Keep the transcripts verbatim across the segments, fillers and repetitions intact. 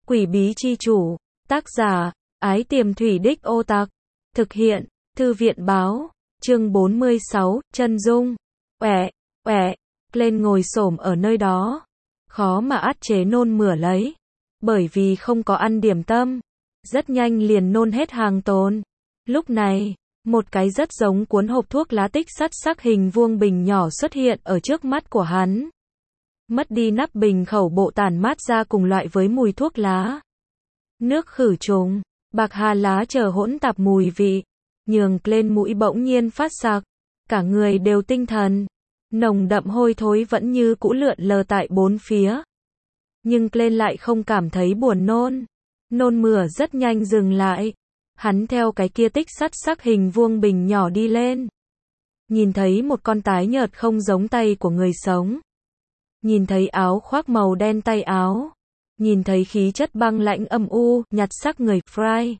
Quỷ bí chi chủ. Tác giả, Ái Tiềm Thủy Đích Ô Tặc. Thực hiện, Thư viện báo. Chương bốn mươi sáu, chân dung. Oẻ, oẻ, lên ngồi xổm ở nơi đó. Khó mà át chế nôn mửa lấy. Bởi vì không có ăn điểm tâm. Rất nhanh liền nôn hết hàng tồn. Lúc này, một cái rất giống cuốn hộp thuốc lá tích sắt sắc hình vuông bình nhỏ xuất hiện ở trước mắt của hắn. Mất đi nắp bình khẩu bộ tản mát ra cùng loại với mùi thuốc lá. Nước khử trùng, bạc hà lá chờ hỗn tạp mùi vị, nhường lên mũi bỗng nhiên phát sặc, cả người đều tinh thần. Nồng đậm hôi thối vẫn như cũ lượn lờ tại bốn phía. Nhưng lên lại không cảm thấy buồn nôn. Nôn mửa rất nhanh dừng lại. Hắn theo cái kia tích sắt sắc hình vuông bình nhỏ đi lên. Nhìn thấy một con tái nhợt không giống tay của người sống. Nhìn thấy áo khoác màu đen tay áo. Nhìn thấy khí chất băng lãnh âm u, nhạt sắc người Fry.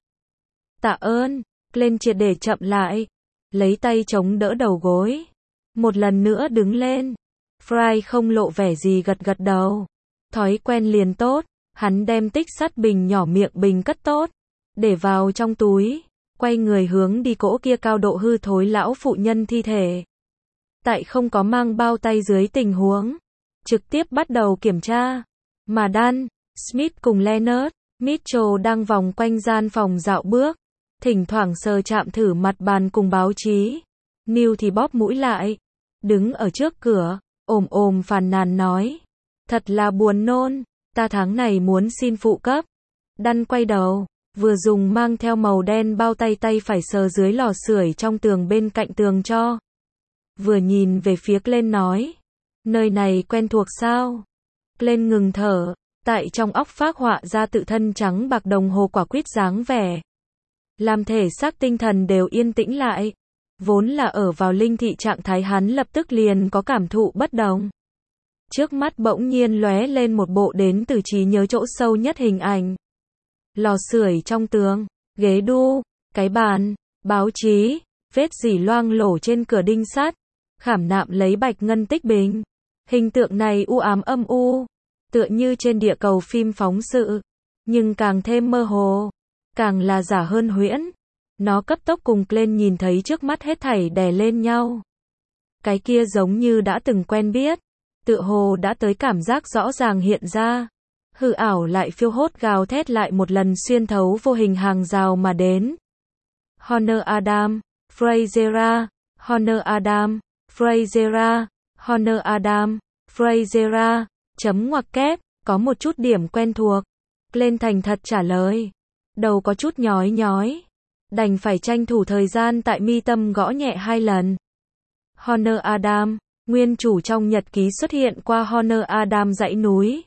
Tạ ơn, lên triệt để chậm lại. Lấy tay chống đỡ đầu gối. Một lần nữa đứng lên. Fry không lộ vẻ gì gật gật đầu. Thói quen liền tốt, hắn đem tích sắt bình nhỏ miệng bình cất tốt. Để vào trong túi, quay người hướng đi cỗ kia cao độ hư thối lão phụ nhân thi thể. Tại không có mang bao tay dưới tình huống, trực tiếp bắt đầu kiểm tra. Mà Dan, Smith cùng Leonard, Mitchell đang vòng quanh gian phòng dạo bước, thỉnh thoảng sờ chạm thử mặt bàn cùng báo chí. Neil thì bóp mũi lại, đứng ở trước cửa, ồm ồm phàn nàn nói. Thật là buồn nôn, ta tháng này muốn xin phụ cấp. Dan quay đầu. Vừa dùng mang theo màu đen bao tay tay phải sờ dưới lò sưởi trong tường bên cạnh tường cho. Vừa nhìn về phía Glenn nói. Nơi này quen thuộc sao? Glenn ngừng thở, tại trong óc phác họa ra tự thân trắng bạc đồng hồ quả quýt dáng vẻ. Làm thể xác tinh thần đều yên tĩnh lại. Vốn là ở vào linh thị trạng thái hắn lập tức liền có cảm thụ bất đồng. Trước mắt bỗng nhiên lóe lên một bộ đến từ trí nhớ chỗ sâu nhất hình ảnh. Lò sưởi trong tường, ghế đu, cái bàn, báo chí, vết dỉ loang lổ trên cửa đinh sắt, khảm nạm lấy bạch ngân tích bình. Hình tượng này u ám âm u, tựa như trên địa cầu phim phóng sự, nhưng càng thêm mơ hồ, càng là giả hơn huyễn. Nó cấp tốc cùng lên nhìn thấy trước mắt hết thảy đè lên nhau. Cái kia giống như đã từng quen biết, tựa hồ đã tới cảm giác rõ ràng hiện ra. Hư ảo lại phiêu hốt gào thét lại một lần xuyên thấu vô hình hàng rào mà đến. Honor Adam, Frasera, Honor Adam, Frasera, Honor Adam, Frasera, chấm ngoặc kép, có một chút điểm quen thuộc. Lên thành thật trả lời. Đầu có chút nhói nhói. Đành phải tranh thủ thời gian tại mi tâm gõ nhẹ hai lần. Honor Adam, nguyên chủ trong nhật ký xuất hiện qua Honor Adam dãy núi.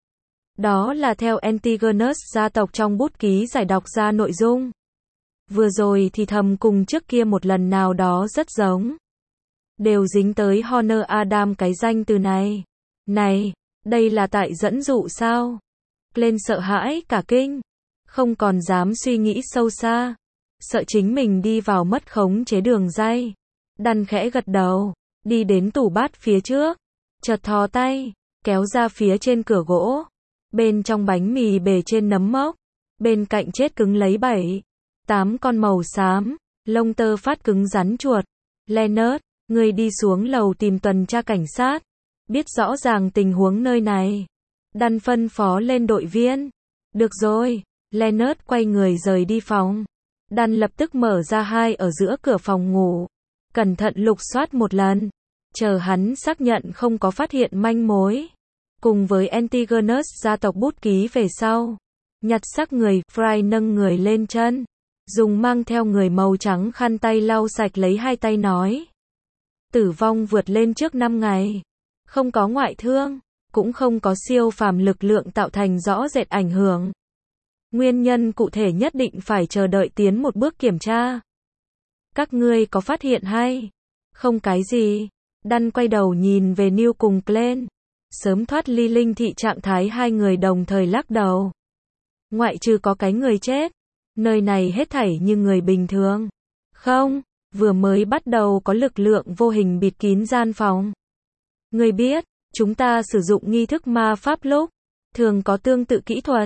Đó là theo Antigonus gia tộc trong bút ký giải đọc ra nội dung. Vừa rồi thì thầm cùng trước kia một lần nào đó rất giống. Đều dính tới Honor Adam cái danh từ này. Này, đây là tại dẫn dụ sao? Lên sợ hãi cả kinh. Không còn dám suy nghĩ sâu xa. Sợ chính mình đi vào mất khống chế đường ray. Dan khẽ gật đầu. Đi đến tủ bát phía trước. Chợt thò tay. Kéo ra phía trên cửa gỗ. Bên trong bánh mì bề trên nấm mốc, bên cạnh chết cứng lấy bảy, tám con màu xám, lông tơ phát cứng rắn chuột. Leonard, người đi xuống lầu tìm tuần tra cảnh sát, biết rõ ràng tình huống nơi này. Dan phân phó lên đội viên. Được rồi, Leonard quay người rời đi phòng. Dan lập tức mở ra hai ở giữa cửa phòng ngủ, cẩn thận lục soát một lần, chờ hắn xác nhận không có phát hiện manh mối. Cùng với Antigonus gia tộc bút ký về sau, nhặt xác người, Fry nâng người lên chân, dùng mang theo người màu trắng khăn tay lau sạch lấy hai tay nói. Tử vong vượt lên trước năm ngày, không có ngoại thương, cũng không có siêu phàm lực lượng tạo thành rõ rệt ảnh hưởng. Nguyên nhân cụ thể nhất định phải chờ đợi tiến một bước kiểm tra. Các ngươi có phát hiện hay? Không cái gì. Dan quay đầu nhìn về Neil cùng Glenn. Sớm thoát ly linh thị trạng thái hai người đồng thời lắc đầu. Ngoại trừ có cái người chết, nơi này hết thảy như người bình thường. Không, vừa mới bắt đầu có lực lượng vô hình bịt kín gian phòng. Người biết, chúng ta sử dụng nghi thức ma pháp lúc, thường có tương tự kỹ thuật.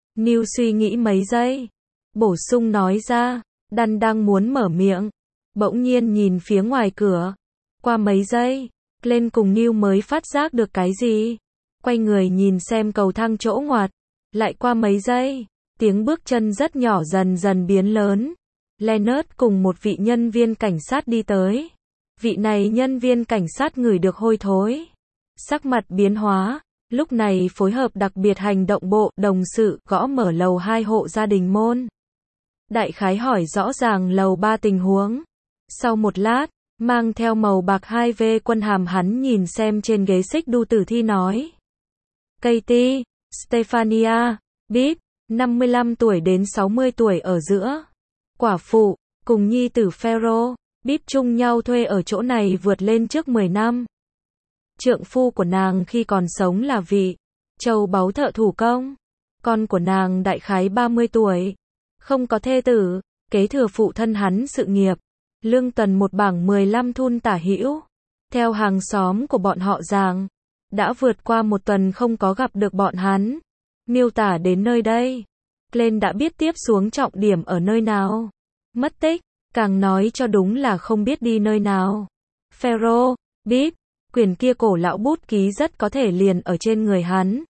Neil suy nghĩ mấy giây, bổ sung nói ra. Đan đang muốn mở miệng, bỗng nhiên nhìn phía ngoài cửa. Qua mấy giây, Glenn cùng Neil mới phát giác được cái gì. Quay người nhìn xem cầu thang chỗ ngoặt. Lại qua mấy giây, tiếng bước chân rất nhỏ dần dần biến lớn. Leonard cùng một vị nhân viên cảnh sát đi tới. Vị này nhân viên cảnh sát ngửi được hôi thối. Sắc mặt biến hóa, lúc này phối hợp đặc biệt hành động bộ đồng sự gõ mở lầu hai hộ gia đình môn. Đại khái hỏi rõ ràng lầu ba tình huống. Sau một lát, mang theo màu bạc hai V quân hàm hắn nhìn xem trên ghế xích đu tử thi nói. Katie, Stephania, Bip, năm mươi lăm tuổi đến sáu mươi tuổi ở giữa. Quả phụ, cùng nhi tử Pharaoh, Bip chung nhau thuê ở chỗ này vượt lên trước mười năm. Trượng phu của nàng khi còn sống là vị châu báu thợ thủ công. Con của nàng đại khái ba mươi tuổi. Không có thê tử, kế thừa phụ thân hắn sự nghiệp. Lương tuần một bảng mười lăm thun tả hữu. Theo hàng xóm của bọn họ rằng, đã vượt qua một tuần không có gặp được bọn hắn. Miêu tả đến nơi đây, Glenn đã biết tiếp xuống trọng điểm ở nơi nào. Mất tích, càng nói cho đúng là không biết đi nơi nào. Pharaoh, Bip, quyển kia cổ lão bút ký rất có thể liền ở trên người hắn.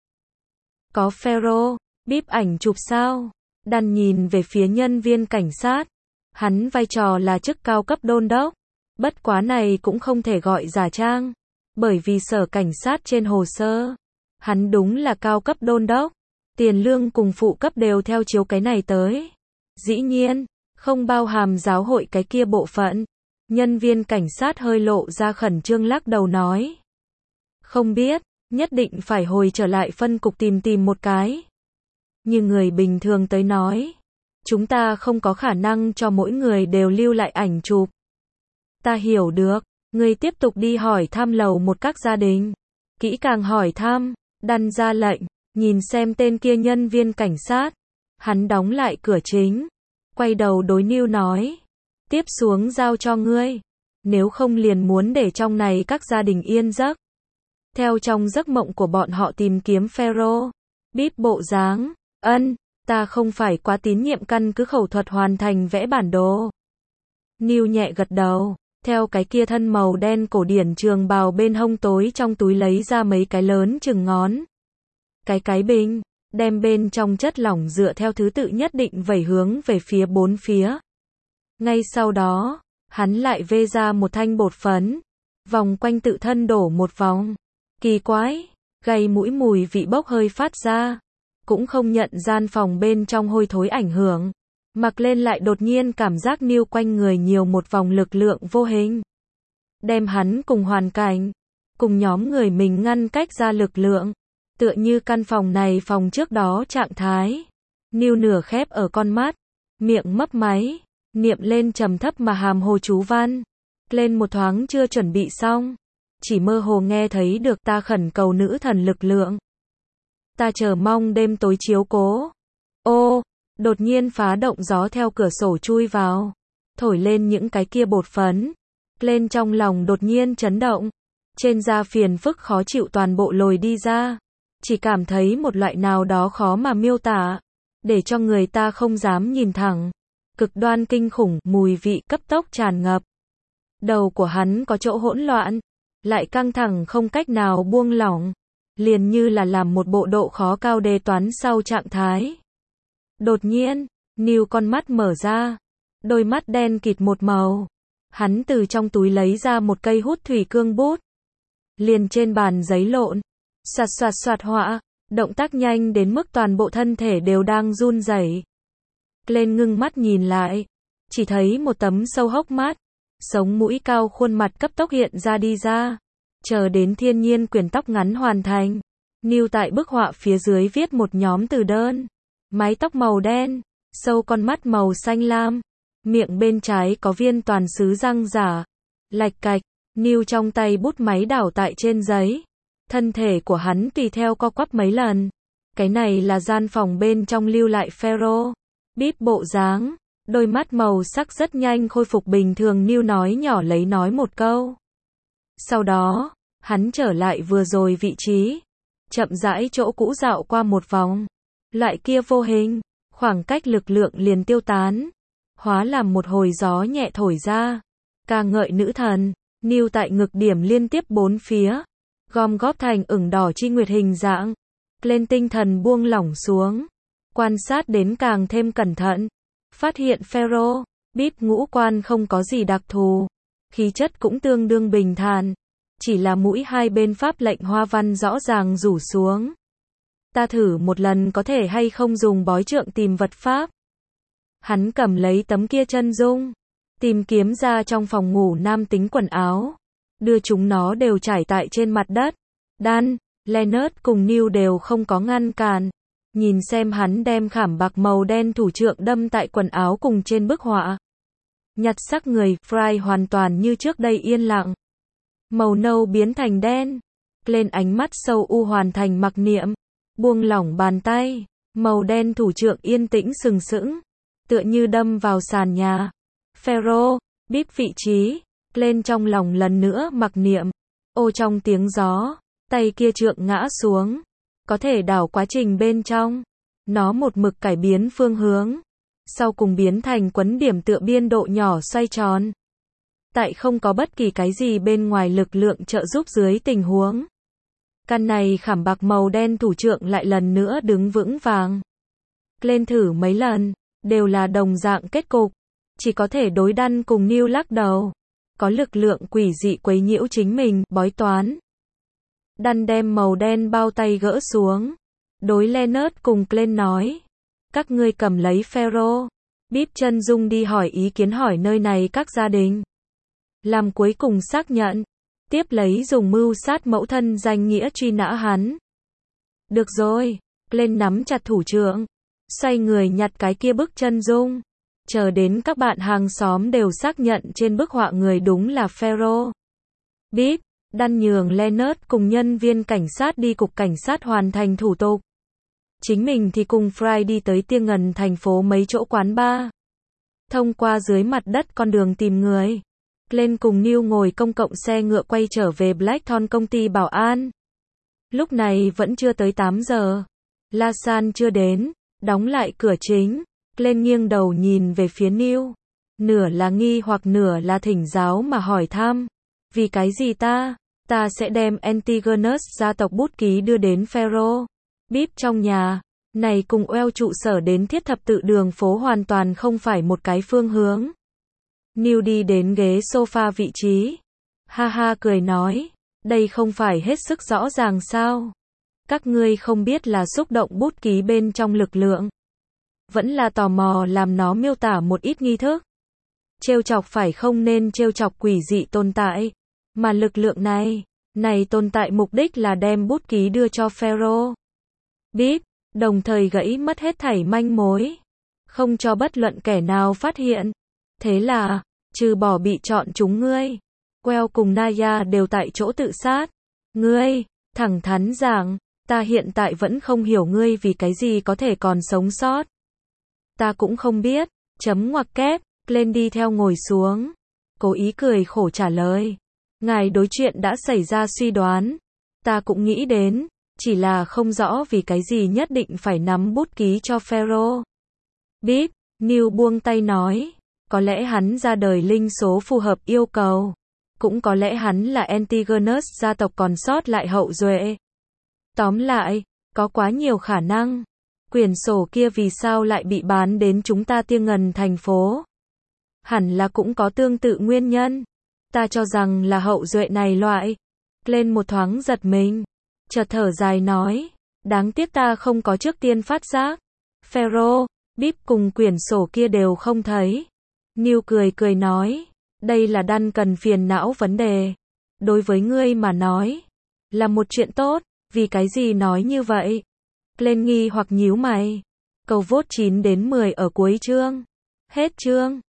Có Pharaoh, Bip ảnh chụp sao? Đan nhìn về phía nhân viên cảnh sát. Hắn vai trò là chức cao cấp đôn đốc. Bất quá này cũng không thể gọi giả trang. Bởi vì sở cảnh sát trên hồ sơ, hắn đúng là cao cấp đôn đốc. Tiền lương cùng phụ cấp đều theo chiếu cái này tới. Dĩ nhiên, không bao hàm giáo hội cái kia bộ phận. Nhân viên cảnh sát hơi lộ ra khẩn trương lắc đầu nói. Không biết, nhất định phải hồi trở lại phân cục tìm tìm một cái. Như người bình thường tới nói, chúng ta không có khả năng cho mỗi người đều lưu lại ảnh chụp. Ta hiểu được, người tiếp tục đi hỏi thăm lầu một các gia đình. Kỹ càng hỏi thăm, Đan ra lệnh, nhìn xem tên kia nhân viên cảnh sát. Hắn đóng lại cửa chính, quay đầu đối Neil nói. Tiếp xuống giao cho ngươi. Nếu không liền muốn để trong này các gia đình yên giấc. Theo trong giấc mộng của bọn họ tìm kiếm Pharaoh. Bip bộ dáng. Ân, ta không phải quá tín nhiệm căn cứ khẩu thuật hoàn thành vẽ bản đồ. Neil nhẹ gật đầu. Theo cái kia thân màu đen cổ điển trường bào bên hông tối trong túi lấy ra mấy cái lớn chừng ngón. Cái cái bình, đem bên trong chất lỏng dựa theo thứ tự nhất định vẩy hướng về phía bốn phía. Ngay sau đó, hắn lại vê ra một thanh bột phấn, vòng quanh tự thân đổ một vòng. Kỳ quái, gây mũi mùi vị bốc hơi phát ra, cũng không nhận gian phòng bên trong hôi thối ảnh hưởng. Mặc lên lại đột nhiên cảm giác Neil quanh người nhiều một vòng lực lượng vô hình. Đem hắn cùng hoàn cảnh, cùng nhóm người mình ngăn cách ra lực lượng. Tựa như căn phòng này phòng trước đó trạng thái. Neil nửa khép ở con mắt, miệng mấp máy, niệm lên trầm thấp mà hàm hồ chú văn. Lên một thoáng chưa chuẩn bị xong, chỉ mơ hồ nghe thấy được ta khẩn cầu nữ thần lực lượng. Ta chờ mong đêm tối chiếu cố. Ô, đột nhiên phá động gió theo cửa sổ chui vào, thổi lên những cái kia bột phấn. Lên trong lòng đột nhiên chấn động, trên da phiền phức khó chịu toàn bộ lồi đi ra. Chỉ cảm thấy một loại nào đó khó mà miêu tả, để cho người ta không dám nhìn thẳng. Cực đoan kinh khủng, mùi vị cấp tốc tràn ngập. Đầu của hắn có chỗ hỗn loạn, lại căng thẳng không cách nào buông lỏng, liền như là làm một bộ độ khó cao đề toán sau trạng thái. Đột nhiên, Neil con mắt mở ra, đôi mắt đen kịt một màu. Hắn từ trong túi lấy ra một cây hút thủy cương bút, liền trên bàn giấy lộn, xoạt xoạt xoạt họa, động tác nhanh đến mức toàn bộ thân thể đều đang run rẩy. Lên ngưng mắt nhìn lại, chỉ thấy một tấm sâu hốc mắt, sống mũi cao khuôn mặt cấp tốc hiện ra đi ra. Chờ đến thiên nhiên quyển tóc ngắn hoàn thành, Neil tại bức họa phía dưới viết một nhóm từ đơn. Mái tóc màu đen, sâu con mắt màu xanh lam, miệng bên trái có viên toàn sứ răng giả. Lạch cạch, Neil trong tay bút máy đảo tại trên giấy. Thân thể của hắn tùy theo co quắp mấy lần. Cái này là gian phòng bên trong lưu lại Pharaoh. Bip bộ dáng, đôi mắt màu sắc rất nhanh khôi phục bình thường. Neil nói nhỏ lấy nói một câu. Sau đó, hắn trở lại vừa rồi vị trí, chậm rãi chỗ cũ dạo qua một vòng. Loại kia vô hình, khoảng cách lực lượng liền tiêu tán, hóa làm một hồi gió nhẹ thổi ra, ca ngợi nữ thần. Neil tại ngực điểm liên tiếp bốn phía, gom góp thành ửng đỏ chi nguyệt hình dạng. Lên tinh thần buông lỏng xuống, quan sát đến càng thêm cẩn thận, phát hiện Pharaoh, Bip ngũ quan không có gì đặc thù, khí chất cũng tương đương bình thản, chỉ là mũi hai bên pháp lệnh hoa văn rõ ràng rủ xuống. Ta thử một lần có thể hay không dùng bói trượng tìm vật pháp. Hắn cầm lấy tấm kia chân dung, tìm kiếm ra trong phòng ngủ nam tính quần áo, đưa chúng nó đều trải tại trên mặt đất. Dan, Leonard cùng Neil đều không có ngăn cản, nhìn xem hắn đem khảm bạc màu đen thủ trượng đâm tại quần áo cùng trên bức họa. Nhặt xác người, Fry hoàn toàn như trước đây yên lặng. Màu nâu biến thành đen, lên ánh mắt sâu u hoàn thành mặc niệm, buông lỏng bàn tay, màu đen thủ trượng yên tĩnh sừng sững, tựa như đâm vào sàn nhà. Pharaoh, Bip vị trí, lên trong lòng lần nữa mặc niệm, ô trong tiếng gió, tay kia trượng ngã xuống, có thể đảo quá trình bên trong, nó một mực cải biến phương hướng, sau cùng biến thành quấn điểm tựa biên độ nhỏ xoay tròn. Tại không có bất kỳ cái gì bên ngoài lực lượng trợ giúp dưới tình huống, căn này khảm bạc màu đen thủ trượng lại lần nữa đứng vững vàng. Lên thử mấy lần, đều là đồng dạng kết cục, chỉ có thể đối đăn cùng Neil lắc đầu, có lực lượng quỷ dị quấy nhiễu chính mình, bói toán. Đăn đem màu đen bao tay gỡ xuống, đối Leonard cùng Glenn nói, các ngươi cầm lấy Pharaoh, Bip chân dung đi hỏi ý kiến hỏi nơi này các gia đình. Làm cuối cùng xác nhận, tiếp lấy dùng mưu sát mẫu thân danh nghĩa truy nã hắn. Được rồi, Glenn nắm chặt thủ trượng, xoay người nhặt cái kia bức chân dung, chờ đến các bạn hàng xóm đều xác nhận trên bức họa người đúng là Pharaoh. Bip, Đan nhường Leonard cùng nhân viên cảnh sát đi cục cảnh sát hoàn thành thủ tục. Chính mình thì cùng Fry đi tới Tiêng Ngần thành phố mấy chỗ quán bar. Thông qua dưới mặt đất con đường tìm người. Glenn cùng Neil ngồi công cộng xe ngựa quay trở về Blackthorn công ty bảo an. Lúc này vẫn chưa tới tám giờ. La San chưa đến, đóng lại cửa chính. Glenn nghiêng đầu nhìn về phía Neil. Nửa là nghi hoặc nửa là thỉnh giáo mà hỏi thăm. Vì cái gì ta? Ta sẽ đem Antigonus gia tộc bút ký đưa đến Pharaoh. Bip trong nhà. Này cùng Well trụ sở đến thiết thập tự đường phố hoàn toàn không phải một cái phương hướng. Neil đi đến ghế sofa vị trí. Ha ha cười nói. Đây không phải hết sức rõ ràng sao? Các ngươi không biết là xúc động bút ký bên trong lực lượng. Vẫn là tò mò làm nó miêu tả một ít nghi thức. Trêu chọc phải không nên trêu chọc quỷ dị tồn tại. Mà lực lượng này, này tồn tại mục đích là đem bút ký đưa cho Pharaoh. Bip, đồng thời gãy mất hết thảy manh mối. Không cho bất luận kẻ nào phát hiện. Thế là, trừ bỏ bị chọn chúng ngươi, Well cùng Naya đều tại chỗ tự sát. Ngươi, thẳng thắn giảng, ta hiện tại vẫn không hiểu ngươi vì cái gì có thể còn sống sót. Ta cũng không biết, chấm ngoặc kép, lên đi theo ngồi xuống. Cố ý cười khổ trả lời. Ngài đối chuyện đã xảy ra suy đoán. Ta cũng nghĩ đến, chỉ là không rõ vì cái gì nhất định phải nắm bút ký cho Pharaoh. Bip, Neil buông tay nói. Có lẽ hắn ra đời linh số phù hợp yêu cầu. Cũng có lẽ hắn là Antigonus gia tộc còn sót lại hậu duệ. Tóm lại, có quá nhiều khả năng. Quyển sổ kia vì sao lại bị bán đến chúng ta Tiêng Ngần thành phố? Hẳn là cũng có tương tự nguyên nhân. Ta cho rằng là hậu duệ này loại. Lên một thoáng giật mình. Chợt thở dài nói. Đáng tiếc ta không có trước tiên phát giác. Pharaoh, Bip cùng quyển sổ kia đều không thấy. Neil cười cười nói. Đây là Đan cần phiền não vấn đề. Đối với ngươi mà nói. Là một chuyện tốt. Vì cái gì nói như vậy? Lên nghi hoặc nhíu mày. Câu vote chín đến mười ở cuối chương. Hết chương.